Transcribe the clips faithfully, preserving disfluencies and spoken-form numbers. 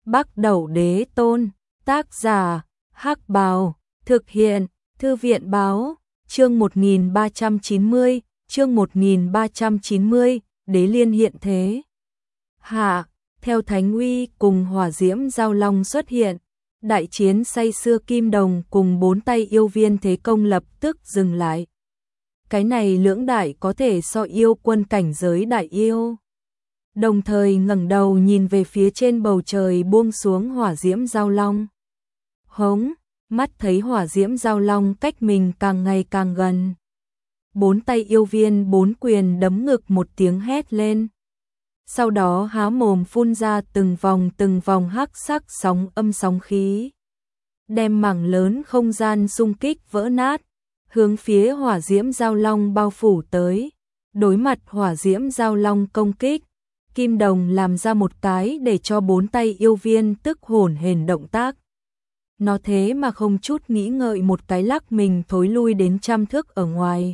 Bắc Đẩu Đế Tôn, tác giả, Hắc Bào, thực hiện, Thư viện Báo, chương một nghìn ba trăm chín mươi, chương một nghìn ba trăm chín mươi, Đế Liên hiện thế. Hạ, theo Thánh Uy cùng Hỏa Diễm Giao Long xuất hiện, đại chiến say xưa Kim Đồng cùng bốn tay yêu viên thế công lập tức dừng lại. Cái này lưỡng đại có thể so yêu quân cảnh giới đại yêu. Đồng thời ngẩng đầu nhìn về phía trên bầu trời buông xuống Hỏa Diễm Giao Long. Hống, mắt thấy Hỏa Diễm Giao Long cách mình càng ngày càng gần. Bốn tay yêu viên bốn quyền đấm ngực một tiếng hét lên. Sau đó há mồm phun ra từng vòng từng vòng hắc sắc sóng âm sóng khí. Đem mảng lớn không gian xung kích vỡ nát, hướng phía Hỏa Diễm Giao Long bao phủ tới. Đối mặt Hỏa Diễm Giao Long công kích, Kim Đồng làm ra một cái để cho bốn tay yêu viên tức hổn hển động tác. Nó thế mà không chút nghĩ ngợi một cái lắc mình thối lui đến trăm thước ở ngoài.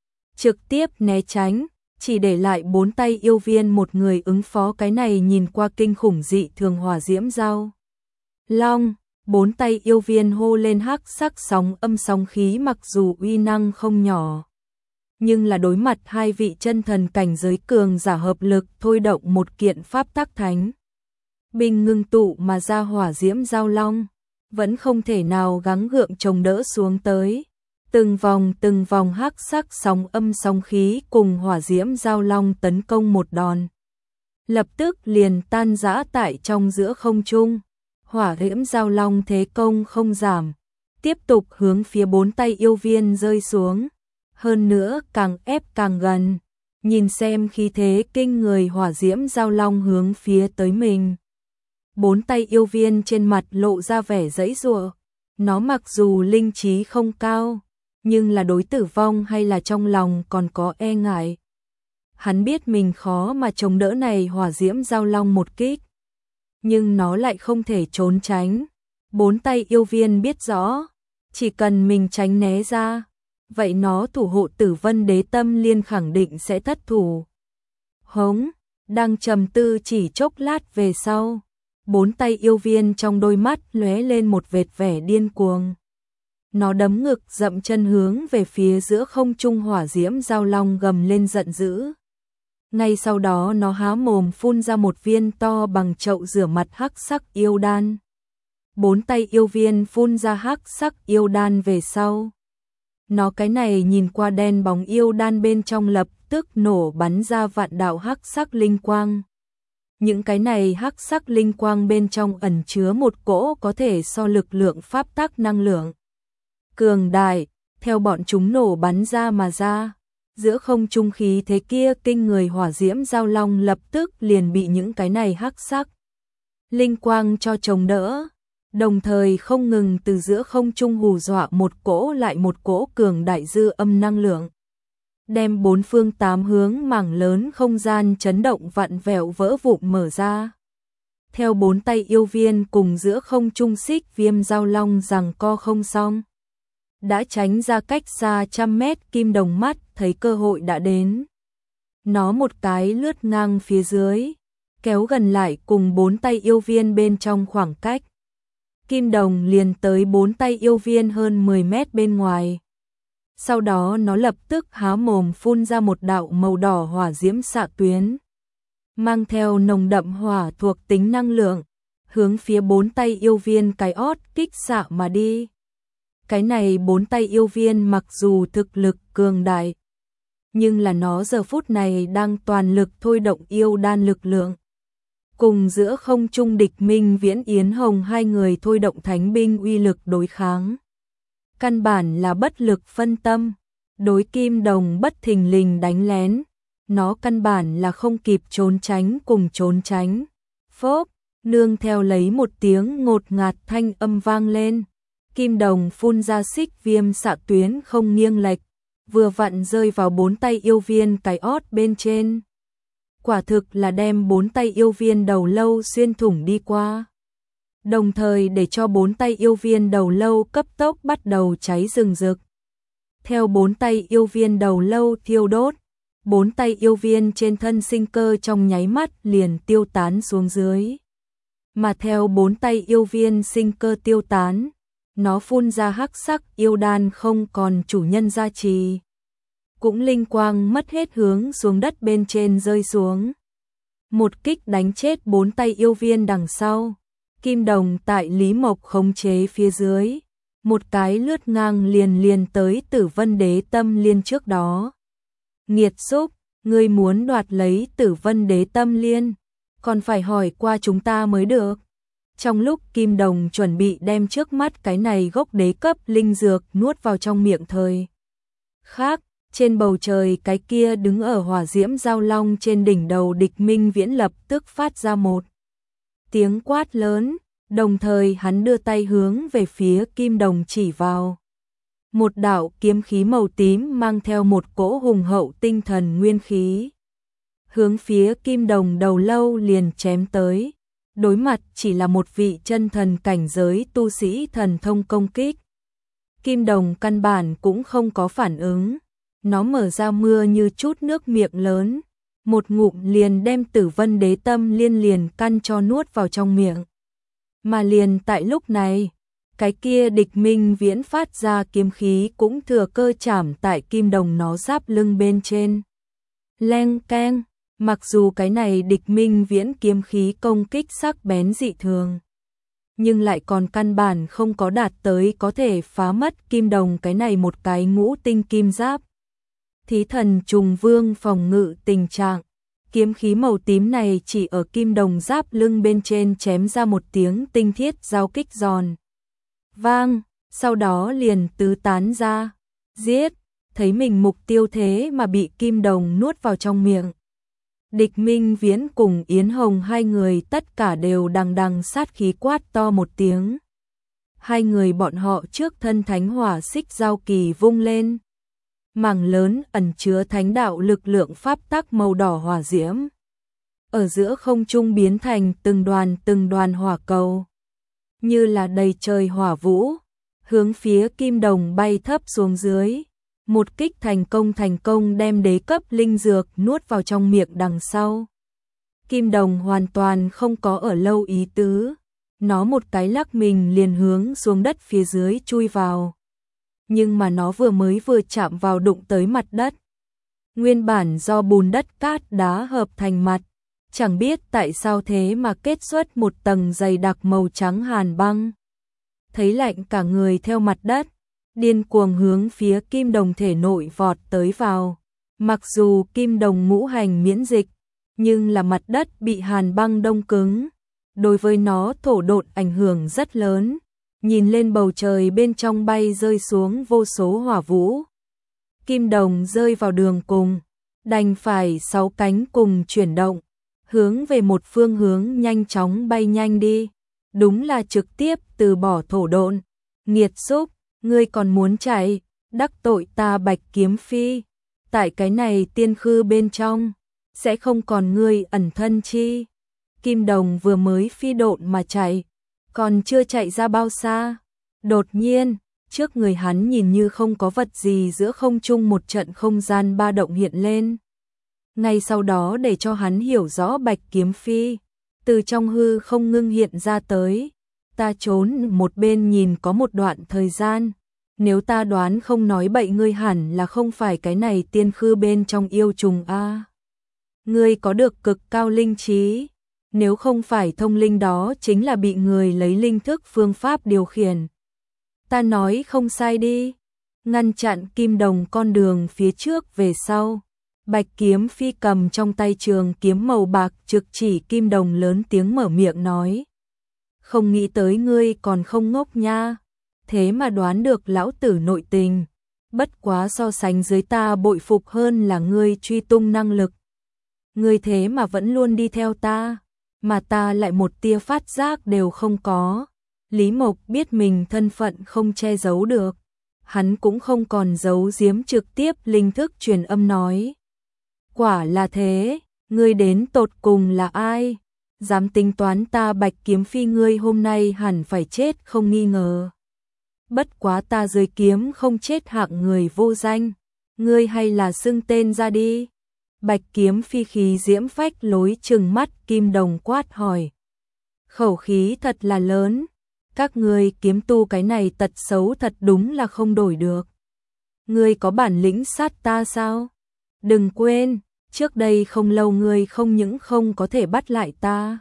Trực tiếp né tránh, chỉ để lại bốn tay yêu viên một người ứng phó cái này nhìn qua kinh khủng dị thường Hỏa Diễm Giao Long. Bốn tay yêu viên hô lên hắc sắc sóng âm sóng khí mặc dù uy năng không nhỏ, nhưng là đối mặt hai vị chân thần cảnh giới cường giả hợp lực thôi động một kiện pháp tắc thánh binh ngưng tụ mà ra Hỏa Diễm Giao Long, vẫn không thể nào gắng gượng chống đỡ xuống tới. Từng vòng từng vòng hắc sắc sóng âm sóng khí cùng Hỏa Diễm Giao Long tấn công một đòn, lập tức liền tan rã tại trong giữa không trung. Hỏa Diễm Giao Long thế công không giảm, tiếp tục hướng phía bốn tay yêu viên rơi xuống, hơn nữa càng ép càng gần. Nhìn xem khí thế kinh người Hỏa Diễm Giao Long hướng phía tới mình, bốn tay yêu viên trên mặt lộ ra vẻ giãy giụa. Nó mặc dù linh trí không cao, nhưng là đối tử vong hay là trong lòng còn có e ngại. Hắn biết mình khó mà chống đỡ này Hỏa Diễm Giao Long một kích, nhưng nó lại không thể trốn tránh. Bốn tay yêu viên biết rõ, chỉ cần mình tránh né ra, vậy nó thủ hộ Tử Vân Đế Tâm Liên khẳng định sẽ thất thủ. Hống, đang trầm tư chỉ chốc lát về sau, bốn tay yêu viên trong đôi mắt lóe lên một vệt vẻ điên cuồng. Nó đấm ngực dậm chân hướng về phía giữa không trung Hỏa Diễm Giao Long gầm lên giận dữ. Ngay sau đó nó há mồm phun ra một viên to bằng chậu rửa mặt hắc sắc yêu đan. Bốn tay yêu viên phun ra hắc sắc yêu đan về sau, nó cái này nhìn qua đen bóng yêu đan bên trong lập tức nổ bắn ra vạn đạo hắc sắc linh quang. Những cái này hắc sắc linh quang bên trong ẩn chứa một cỗ có thể so lực lượng pháp tắc năng lượng cường đại, theo bọn chúng nổ bắn ra mà ra. Giữa không trung khí thế kia kinh người Hỏa Diễm Giao Long lập tức liền bị những cái này hắc sắc linh quang cho chống đỡ, đồng thời không ngừng từ giữa không trung hù dọa một cỗ lại một cỗ cường đại dư âm năng lượng, đem bốn phương tám hướng mảng lớn không gian chấn động vặn vẹo vỡ vụn mở ra. Theo bốn tay yêu viên cùng giữa không trung xích viêm giao long giằng co không xong, đã tránh ra cách xa trăm mét, Kim Đồng mắt thấy cơ hội đã đến. Nó một cái lướt ngang phía dưới, kéo gần lại cùng bốn tay yêu viên bên trong khoảng cách. Kim Đồng liền tới bốn tay yêu viên hơn mười mét bên ngoài. Sau đó nó lập tức há mồm phun ra một đạo màu đỏ hỏa diễm xạ tuyến, mang theo nồng đậm hỏa thuộc tính năng lượng, hướng phía bốn tay yêu viên cái ót kích xạ mà đi. Cái này bốn tay yêu viên mặc dù thực lực cường đại, nhưng là nó giờ phút này đang toàn lực thôi động yêu đan lực lượng, cùng giữa không trung địch Minh Viễn Yến Hồng hai người thôi động thánh binh uy lực đối kháng. Căn bản là bất lực phân tâm, đối Kim Đồng bất thình lình đánh lén, nó căn bản là không kịp trốn tránh cùng trốn tránh. Phốp, nương theo lấy một tiếng ngột ngạt thanh âm vang lên. Kim Đồng phun ra xích viêm xạ tuyến không nghiêng lệch, vừa vặn rơi vào bốn tay yêu viên cái ót bên trên. Quả thực là đem bốn tay yêu viên đầu lâu xuyên thủng đi qua, đồng thời để cho bốn tay yêu viên đầu lâu cấp tốc bắt đầu cháy rừng rực. Theo bốn tay yêu viên đầu lâu thiêu đốt, bốn tay yêu viên trên thân sinh cơ trong nháy mắt liền tiêu tán xuống dưới. mà theo bốn tay yêu viên sinh cơ tiêu tán, nó phun ra hắc sắc yêu đan không còn chủ nhân gia trì. Cũng linh quang mất hết hướng xuống đất bên trên rơi xuống. Một kích đánh chết bốn tay yêu viên đằng sau. Kim đồng tại Lý Mộc khống chế phía dưới. Một cái lướt ngang liền liền tới Tử Vân Đế Tâm Liên trước đó. Nghiệt xúc, ngươi muốn đoạt lấy Tử Vân Đế Tâm Liên, còn phải hỏi qua chúng ta mới được. Trong lúc Kim Đồng chuẩn bị đem trước mắt cái này gốc đế cấp linh dược nuốt vào trong miệng thời khác, trên bầu trời cái kia đứng ở hỏa diễm giao long trên đỉnh đầu Địch Minh Viễn lập tức phát ra một tiếng quát lớn, đồng thời hắn đưa tay hướng về phía Kim Đồng chỉ vào. Một đạo kiếm khí màu tím mang theo một cỗ hùng hậu tinh thần nguyên khí. Hướng phía Kim Đồng đầu lâu liền chém tới. Đối mặt chỉ là một vị chân thần cảnh giới tu sĩ thần thông công kích. Kim Đồng căn bản cũng không có phản ứng. Nó mở ra mưa như chút nước miệng lớn. Một ngụm liền đem Tử Vân Đế Tâm Liên liền căn cho nuốt vào trong miệng. Mà liền tại lúc này, cái kia Địch Minh Viễn phát ra kiếm khí cũng thừa cơ chạm tại Kim Đồng nó giáp lưng bên trên. Leng keng, mặc dù cái này Địch Minh Viễn kiếm khí công kích sắc bén dị thường, nhưng lại còn căn bản không có đạt tới có thể phá mất Kim Đồng cái này một cái ngũ tinh kim giáp. Thí thần trùng vương phòng ngự tình trạng, kiếm khí màu tím này chỉ ở Kim Đồng giáp lưng bên trên chém ra một tiếng tinh thiết giao kích giòn vang, sau đó liền tứ tán ra. Giết, thấy mình mục tiêu thế mà bị Kim Đồng nuốt vào trong miệng. Địch Minh Viễn cùng Yến Hồng hai người tất cả đều đằng đằng sát khí quát to một tiếng. Hai người bọn họ trước thân thánh hỏa xích giao kỳ vung lên. Mảng lớn ẩn chứa thánh đạo lực lượng pháp tắc màu đỏ hỏa diễm. Ở giữa không trung biến thành từng đoàn từng đoàn hỏa cầu. Như là đầy trời hỏa vũ, hướng phía Kim Đồng bay thấp xuống dưới. Một kích thành công thành công đem đế cấp linh dược nuốt vào trong miệng đằng sau. Kim Đồng hoàn toàn không có ở lâu ý tứ. Nó một cái lắc mình liền hướng xuống đất phía dưới chui vào. Nhưng mà nó vừa mới vừa chạm vào đụng tới mặt đất. Nguyên bản do bùn đất cát đá hợp thành mặt. Chẳng biết tại sao thế mà kết xuất một tầng dày đặc màu trắng hàn băng. Thấy lạnh cả người theo mặt đất, điên cuồng hướng phía Kim Đồng thể nội vọt tới vào. Mặc dù Kim Đồng ngũ hành miễn dịch, nhưng là mặt đất bị hàn băng đông cứng. Đối với nó thổ độn ảnh hưởng rất lớn. Nhìn lên bầu trời bên trong bay rơi xuống vô số hỏa vũ. Kim Đồng rơi vào đường cùng, đành phải sáu cánh cùng chuyển động, hướng về một phương hướng nhanh chóng bay nhanh đi. Đúng là trực tiếp từ bỏ thổ độn. Nghiệt xúc, ngươi còn muốn chạy, đắc tội ta Bạch Kiếm Phi. Tại cái này tiên khư bên trong, sẽ không còn ngươi ẩn thân chi. Kim Đồng vừa mới phi độn mà chạy, còn chưa chạy ra bao xa. Đột nhiên, trước người hắn nhìn như không có vật gì giữa không trung một trận không gian ba động hiện lên. Ngay sau đó để cho hắn hiểu rõ Bạch Kiếm Phi, từ trong hư không ngưng hiện ra tới. Ta trốn một bên nhìn có một đoạn thời gian. Nếu ta đoán không nói bậy ngươi hẳn là không phải cái này tiên khư bên trong yêu trùng a. Ngươi có được cực cao linh trí. Nếu không phải thông linh đó chính là bị người lấy linh thức phương pháp điều khiển. Ta nói không sai đi. Ngăn chặn Kim Đồng con đường phía trước về sau. Bạch Kiếm Phi cầm trong tay trường kiếm màu bạc trực chỉ Kim Đồng lớn tiếng mở miệng nói. Không nghĩ tới ngươi còn không ngốc nha. Thế mà đoán được lão tử nội tình. Bất quá so sánh dưới ta bội phục hơn là ngươi truy tung năng lực. Ngươi thế mà vẫn luôn đi theo ta. Mà ta lại một tia phát giác đều không có. Lý Mộc biết mình thân phận không che giấu được. Hắn cũng không còn giấu giếm trực tiếp linh thức truyền âm nói. Quả là thế, ngươi đến tột cùng là ai? Dám tính toán ta Bạch Kiếm Phi ngươi hôm nay hẳn phải chết không nghi ngờ. Bất quá ta dưới kiếm không chết hạng người vô danh. Ngươi hay là xưng tên ra đi. Bạch Kiếm Phi khí diễm phách lối trừng mắt Kim Đồng quát hỏi. khẩu khí thật là lớn, các ngươi kiếm tu cái này tật xấu thật đúng là không đổi được. Ngươi có bản lĩnh sát ta sao? Đừng quên, trước đây không lâu ngươi không những không có thể bắt lại ta,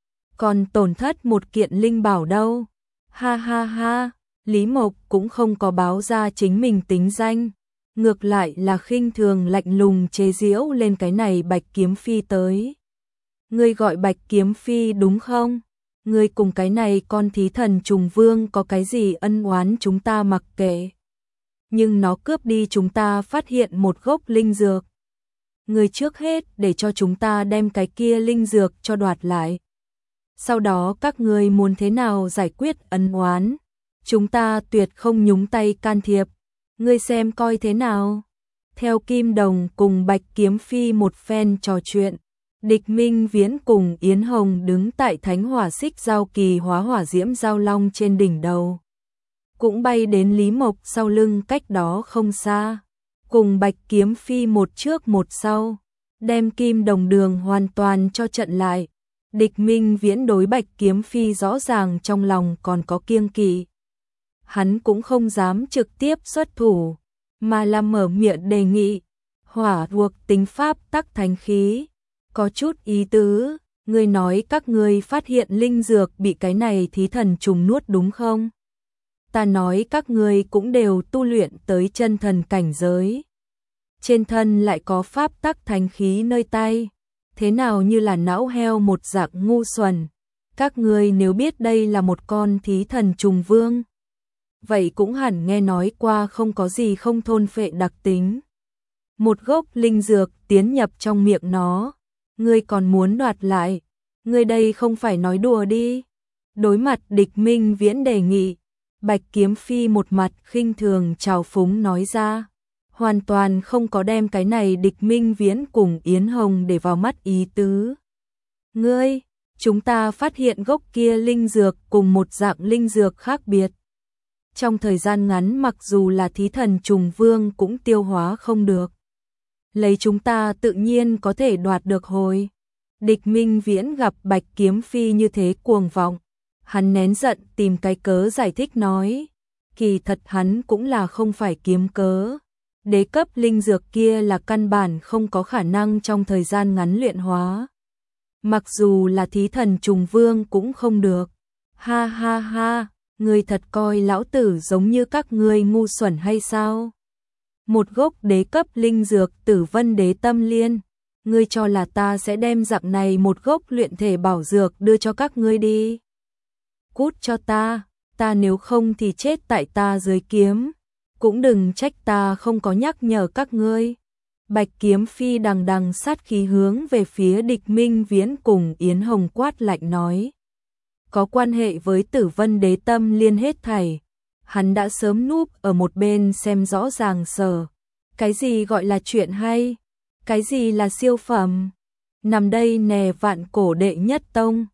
còn tổn thất một kiện linh bảo đâu. Ha ha ha, Lý Mộc cũng không có báo ra chính mình tính danh, ngược lại là khinh thường lạnh lùng chế giễu lên cái này Bạch Kiếm Phi tới. Ngươi gọi Bạch Kiếm Phi đúng không? Ngươi cùng cái này con thí thần trùng vương có cái gì ân oán chúng ta mặc kệ. Nhưng nó cướp đi chúng ta phát hiện một gốc linh dược. Ngươi trước hết để cho chúng ta đem cái kia linh dược cho đoạt lại. Sau đó các ngươi muốn thế nào giải quyết ân oán, chúng ta tuyệt không nhúng tay can thiệp. Ngươi xem coi thế nào. Theo Kim Đồng cùng Bạch Kiếm Phi một phen trò chuyện, Địch Minh Viễn cùng Yến Hồng đứng tại Thánh Hỏa Xích Giao Kỳ hóa hỏa diễm giao long trên đỉnh đầu, cũng bay đến Lý Mộc sau lưng cách đó không xa, cùng Bạch Kiếm Phi một trước một sau, đem Kim Đồng đường hoàn toàn cho trận lại. Địch Minh Viễn đối Bạch Kiếm Phi rõ ràng trong lòng còn có kiêng kỵ. Hắn cũng không dám trực tiếp xuất thủ, mà là mở miệng đề nghị. Hỏa thuộc tính pháp tắc thánh khí, có chút ý tứ, ngươi nói các ngươi phát hiện linh dược bị cái này thí thần trùng nuốt đúng không? Ta nói các ngươi cũng đều tu luyện tới chân thần cảnh giới. Trên thân lại có pháp tắc thánh khí nơi tay, thế nào như là não heo một dạng ngu xuẩn. Các ngươi nếu biết đây là một con thí thần trùng vương, vậy cũng hẳn nghe nói qua không có gì không thôn phệ đặc tính. Một gốc linh dược tiến nhập trong miệng nó, ngươi còn muốn đoạt lại, ngươi đây không phải nói đùa đi. Đối mặt Địch Minh Viễn đề nghị, Bạch Kiếm Phi một mặt khinh thường trào phúng nói ra, hoàn toàn không có đem cái này Địch Minh Viễn cùng Yến Hồng để vào mắt ý tứ. Ngươi, chúng ta phát hiện gốc kia linh dược cùng một dạng linh dược khác biệt. Trong thời gian ngắn mặc dù là thí thần trùng vương cũng tiêu hóa không được. Lấy chúng ta tự nhiên có thể đoạt được hồi. Địch Minh Viễn gặp Bạch Kiếm Phi như thế cuồng vọng, hắn nén giận tìm cái cớ giải thích nói, kỳ thật hắn cũng là không phải kiếm cớ. Đế cấp linh dược kia là căn bản không có khả năng trong thời gian ngắn luyện hóa. Mặc dù là thí thần trùng vương cũng không được. Ha ha ha, ngươi thật coi lão tử giống như các ngươi ngu xuẩn hay sao? Một gốc đế cấp linh dược Tử Vân Đế Tâm Liên, ngươi cho là ta sẽ đem dạng này một gốc luyện thể bảo dược đưa cho các ngươi đi? Cút cho ta, ta nếu không thì chết tại ta dưới kiếm, cũng đừng trách ta không có nhắc nhở các ngươi. Bạch Kiếm Phi đằng đằng sát khí hướng về phía Địch Minh Viễn cùng Yến Hồng quát lạnh nói, có quan hệ với Tử Vân Đế Tâm Liên hết thảy, hắn đã sớm núp ở một bên xem rõ ràng sở. Cái gì gọi là chuyện hay? Cái gì là siêu phẩm? Nằm đây nè vạn cổ đệ nhất tông,